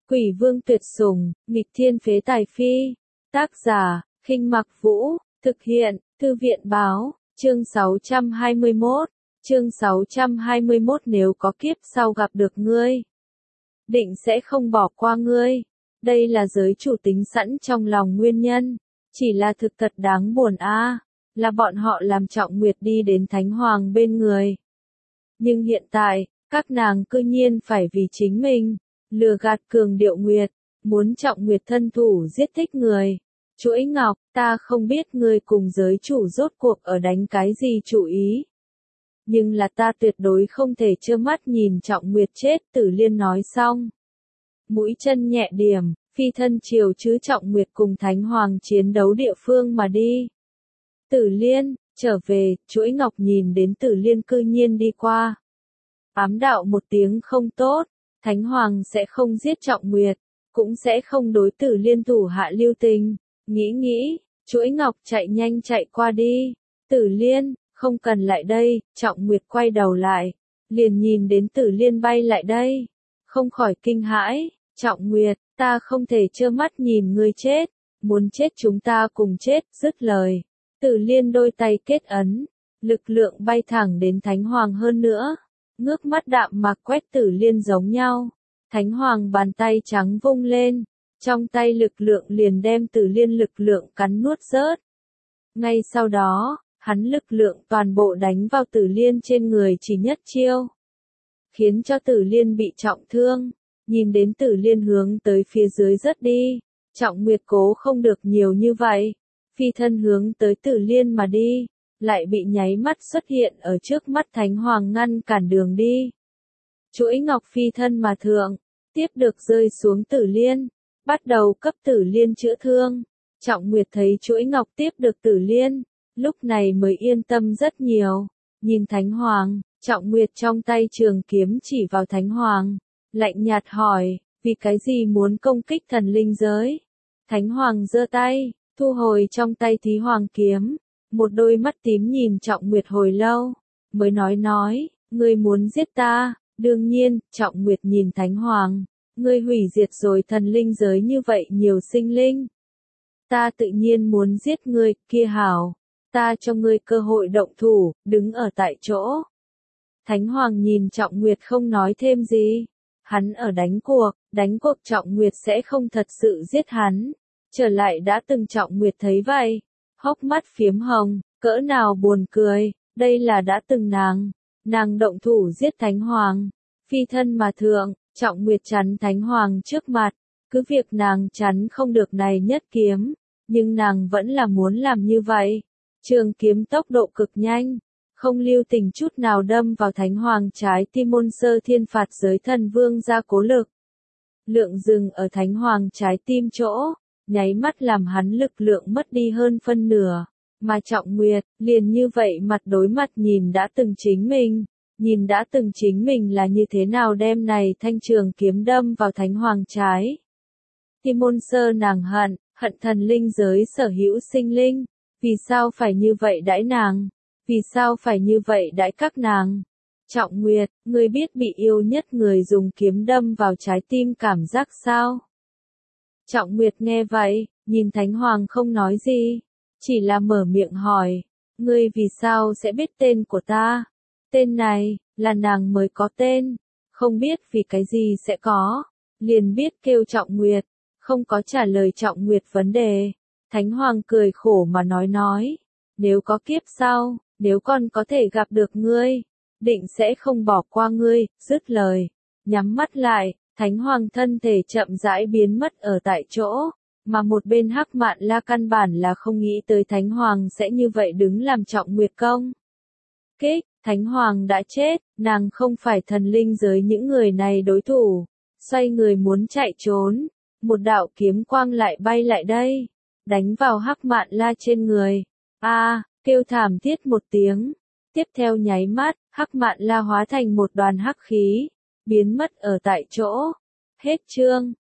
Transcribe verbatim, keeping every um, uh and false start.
Quỷ vương tuyệt sủng, nghịch thiên phế tài phi. Tác giả, Khinh Mặc Vũ, thực hiện, Thư viện báo, chương sáu trăm hai mươi mốt, chương sáu trăm hai mươi mốt nếu có kiếp sau gặp được ngươi, định sẽ không bỏ qua ngươi. Đây là giới chủ tính sẵn trong lòng nguyên nhân, chỉ là thực thật đáng buồn a, là bọn họ làm Trọng Nguyệt đi đến Thánh Hoàng bên người. Nhưng hiện tại, các nàng cư nhiên phải vì chính mình, lừa gạt cường điệu Nguyệt, muốn Trọng Nguyệt thân thủ giết thích người. Chuỗi ngọc, ta không biết ngươi cùng giới chủ rốt cuộc ở đánh cái gì chủ ý. Nhưng là ta tuyệt đối không thể trơ mắt nhìn Trọng Nguyệt chết. Tử Liên nói xong. Mũi chân nhẹ điểm, phi thân chiều chứ Trọng Nguyệt cùng Thánh Hoàng chiến đấu địa phương mà đi. Tử Liên, trở về, chuỗi ngọc nhìn đến Tử Liên cư nhiên đi qua. Ám đạo một tiếng không tốt, Thánh Hoàng sẽ không giết Trọng Nguyệt, cũng sẽ không đối Tử Liên thủ hạ lưu tình. Nghĩ nghĩ, chuỗi ngọc chạy nhanh chạy qua đi. Tử Liên, không cần lại đây. Trọng Nguyệt quay đầu lại, liền nhìn đến Tử Liên bay lại đây, không khỏi kinh hãi. Trọng Nguyệt, ta không thể trơ mắt nhìn ngươi chết, muốn chết chúng ta cùng chết. Dứt lời, Tử Liên đôi tay kết ấn, lực lượng bay thẳng đến Thánh Hoàng. Hơn nữa, ngước mắt đạm mạc quét Tử Liên giống nhau. Thánh Hoàng bàn tay trắng vung lên, trong tay lực lượng liền đem Tử Liên lực lượng cắn nuốt rớt. Ngay sau đó, hắn lực lượng toàn bộ đánh vào Tử Liên trên người chỉ nhất chiêu, khiến cho Tử Liên bị trọng thương. Nhìn đến Tử Liên hướng tới phía dưới rớt đi, Trọng Nguyệt cố không được nhiều như vậy, phi thân hướng tới Tử Liên mà đi, lại bị nháy mắt xuất hiện ở trước mắt Thánh Hoàng ngăn cản đường đi. Chuỗi ngọc phi thân mà thượng, tiếp được rơi xuống Tử Liên, bắt đầu cấp Tử Liên chữa thương. Trọng Nguyệt thấy chuỗi ngọc tiếp được Tử Liên, lúc này mới yên tâm rất nhiều. Nhìn Thánh Hoàng, Trọng Nguyệt trong tay trường kiếm chỉ vào Thánh Hoàng, lạnh nhạt hỏi, vì cái gì muốn công kích thần linh giới? Thánh Hoàng giơ tay, thu hồi trong tay Thí Hoàng kiếm, một đôi mắt tím nhìn Trọng Nguyệt hồi lâu, mới nói nói, ngươi muốn giết ta? Đương nhiên. Trọng Nguyệt nhìn Thánh Hoàng, ngươi hủy diệt rồi thần linh giới như vậy nhiều sinh linh, ta tự nhiên muốn giết ngươi. Kia hảo, ta cho ngươi cơ hội động thủ, đứng ở tại chỗ. Thánh Hoàng nhìn Trọng Nguyệt không nói thêm gì, hắn ở đánh cuộc, đánh cuộc Trọng Nguyệt sẽ không thật sự giết hắn. Trở lại đã từng Trọng Nguyệt thấy vậy, hốc mắt phiếm hồng, cỡ nào buồn cười, đây là đã từng nàng, nàng động thủ giết Thánh Hoàng, phi thân mà thượng. Trọng Nguyệt chắn Thánh Hoàng trước mặt, cứ việc nàng chắn không được này nhất kiếm, nhưng nàng vẫn là muốn làm như vậy. Trường kiếm tốc độ cực nhanh, không lưu tình chút nào đâm vào Thánh Hoàng trái tim. Môn Sơ Thiên phạt giới thần vương ra cố lực lượng dừng ở Thánh Hoàng trái tim chỗ, nháy mắt làm hắn lực lượng mất đi hơn phân nửa, mà Trọng Nguyệt liền như vậy mặt đối mặt nhìn đã từng chính mình. Nhìn đã từng chính mình là như thế nào đem này thanh trường kiếm đâm vào Thánh Hoàng trái tim. Môn Sơ nàng hận, hận thần linh giới sở hữu sinh linh, vì sao phải như vậy đãi nàng, vì sao phải như vậy đãi các nàng. Trọng Nguyệt, ngươi biết bị yêu nhất người dùng kiếm đâm vào trái tim cảm giác sao? Trọng Nguyệt nghe vậy, nhìn Thánh Hoàng không nói gì, chỉ là mở miệng hỏi, ngươi vì sao sẽ biết tên của ta? Tên này, là nàng mới có tên, không biết vì cái gì sẽ có, liền biết kêu Trọng Nguyệt, không có trả lời Trọng Nguyệt vấn đề. Thánh Hoàng cười khổ mà nói nói, nếu có kiếp sau, nếu con có thể gặp được ngươi, định sẽ không bỏ qua ngươi. Dứt lời, nhắm mắt lại, Thánh Hoàng thân thể chậm rãi biến mất ở tại chỗ, mà một bên Hắc Mạn La căn bản là không nghĩ tới Thánh Hoàng sẽ như vậy đứng làm Trọng Nguyệt công kích. Thánh Hoàng đã chết, nàng không phải thần linh giới những người này đối thủ. Xoay người muốn chạy trốn, một đạo kiếm quang lại bay lại đây, đánh vào Hắc Mạn La trên người. A, à, kêu thảm thiết một tiếng. Tiếp theo nháy mắt, Hắc Mạn La hóa thành một đoàn hắc khí, biến mất ở tại chỗ. Hết chương.